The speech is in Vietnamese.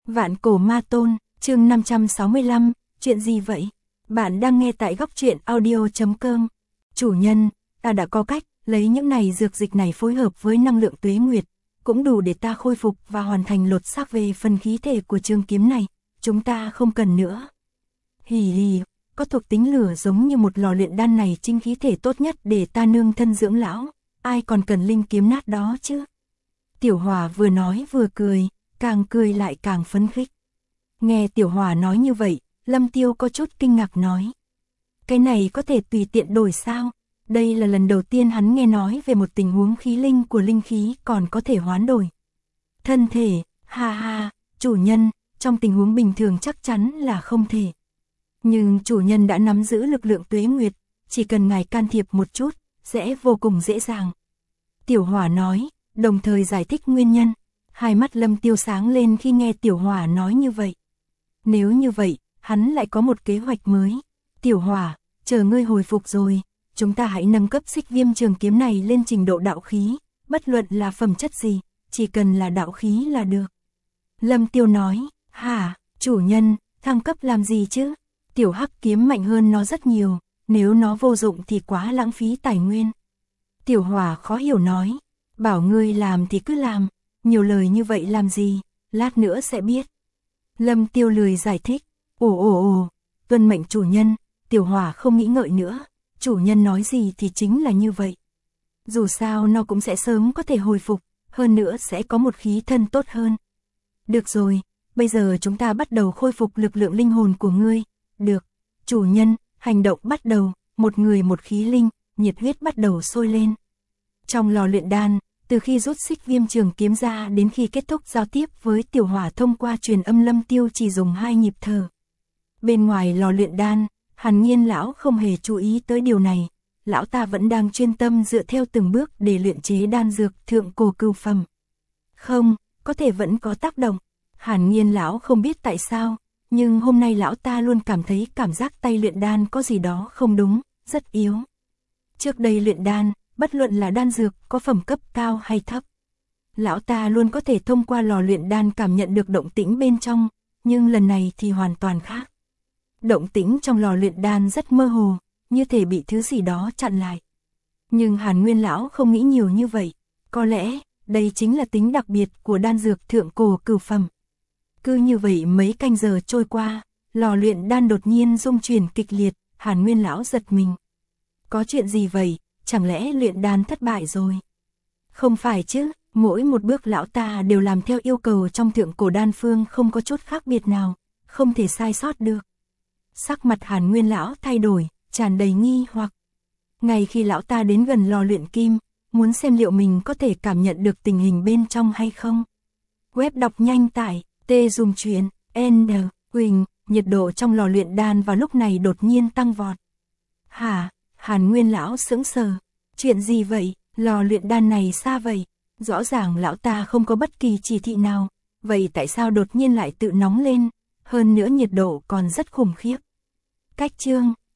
Vạn cổ ma tôn, chương 565, chuyện gì vậy? Bạn đang nghe tại góc truyện audio.com. Chủ nhân, ta đã có cách, lấy những này dược dịch này phối hợp với năng lượng tuế nguyệt, cũng đủ để ta khôi phục và hoàn thành lột xác về phần khí thể của trường kiếm này, chúng ta không cần nữa. Hì hì, có thuộc tính lửa giống như một lò luyện đan này chính khí thể tốt nhất để ta nương thân dưỡng lão, ai còn cần linh kiếm nát đó chứ? Tiểu Hòa vừa nói vừa cười, càng cười lại càng phấn khích. Nghe Tiểu Hòa nói như vậy, Lâm Tiêu có chút kinh ngạc nói. Cái này có thể tùy tiện đổi sao? Đây là lần đầu tiên hắn nghe nói về một tình huống khí linh của linh khí còn có thể hoán đổi. Thân thể, ha ha, chủ nhân, trong tình huống bình thường chắc chắn là không thể. Nhưng chủ nhân đã nắm giữ lực lượng tuế nguyệt, chỉ cần ngài can thiệp một chút, sẽ vô cùng dễ dàng. Tiểu Hòa nói, đồng thời giải thích nguyên nhân. Hai mắt Lâm Tiêu sáng lên khi nghe Tiểu Hòa nói như vậy. Nếu như vậy, hắn lại có một kế hoạch mới. Tiểu Hòa, chờ ngươi hồi phục rồi, chúng ta hãy nâng cấp Xích Viêm trường kiếm này lên trình độ đạo khí, bất luận là phẩm chất gì, chỉ cần là đạo khí là được. Lâm Tiêu nói, hả, chủ nhân, thăng cấp làm gì chứ? Tiểu Hắc kiếm mạnh hơn nó rất nhiều, nếu nó vô dụng thì quá lãng phí tài nguyên. Tiểu Hòa khó hiểu nói, bảo ngươi làm thì cứ làm, nhiều lời như vậy làm gì, lát nữa sẽ biết. Lâm Tiêu lười giải thích, ồ, tuân mệnh chủ nhân. Tiểu Hòa không nghĩ ngợi nữa, chủ nhân nói gì thì chính là như vậy. Dù sao nó cũng sẽ sớm có thể hồi phục, hơn nữa sẽ có một khí thân tốt hơn. Được rồi, bây giờ chúng ta bắt đầu khôi phục lực lượng linh hồn của ngươi. Được, chủ nhân, hành động bắt đầu, một người một khí linh, nhiệt huyết bắt đầu sôi lên. Trong lò luyện đan, từ khi rút Xích Viêm trường kiếm ra đến khi kết thúc giao tiếp với Tiểu Hòa thông qua truyền âm, Lâm Tiêu chỉ dùng 2 nhịp thở. Bên ngoài lò luyện đan, Hàn Nhiên lão không hề chú ý tới điều này, lão ta vẫn đang chuyên tâm dựa theo từng bước để luyện chế đan dược thượng cổ cửu phẩm. Không, có thể vẫn có tác động. Hàn Nhiên lão không biết tại sao, nhưng hôm nay lão ta luôn cảm thấy cảm giác tay luyện đan có gì đó không đúng, rất yếu. Trước đây luyện đan, bất luận là đan dược có phẩm cấp cao hay thấp, lão ta luôn có thể thông qua lò luyện đan cảm nhận được động tĩnh bên trong, nhưng lần này thì hoàn toàn khác. Động tĩnh trong lò luyện đan rất mơ hồ, như thể bị thứ gì đó chặn lại. Nhưng Hàn Nguyên lão không nghĩ nhiều như vậy, có lẽ đây chính là tính đặc biệt của đan dược thượng cổ cửu phẩm. Cứ như vậy mấy canh giờ trôi qua, lò luyện đan đột nhiên rung chuyển kịch liệt, Hàn Nguyên lão giật mình. Có chuyện gì vậy, chẳng lẽ luyện đan thất bại rồi? Không phải chứ, mỗi một bước lão ta đều làm theo yêu cầu trong thượng cổ đan phương, không có chút khác biệt nào, không thể sai sót được. Sắc mặt Hàn Nguyên lão thay đổi, tràn đầy nghi hoặc. Ngay khi lão ta đến gần lò luyện kim, muốn xem liệu mình có thể cảm nhận được tình hình bên trong hay không. Web đọc nhanh tải, Zoom truyện, N, Quỳnh, nhiệt độ trong lò luyện đan vào lúc này đột nhiên tăng vọt. Hả, Hàn Nguyên lão sững sờ, chuyện gì vậy, lò luyện đan này xa vậy, rõ ràng lão ta không có bất kỳ chỉ thị nào, vậy tại sao đột nhiên lại tự nóng lên, hơn nữa nhiệt độ còn rất khủng khiếp. Cách chương,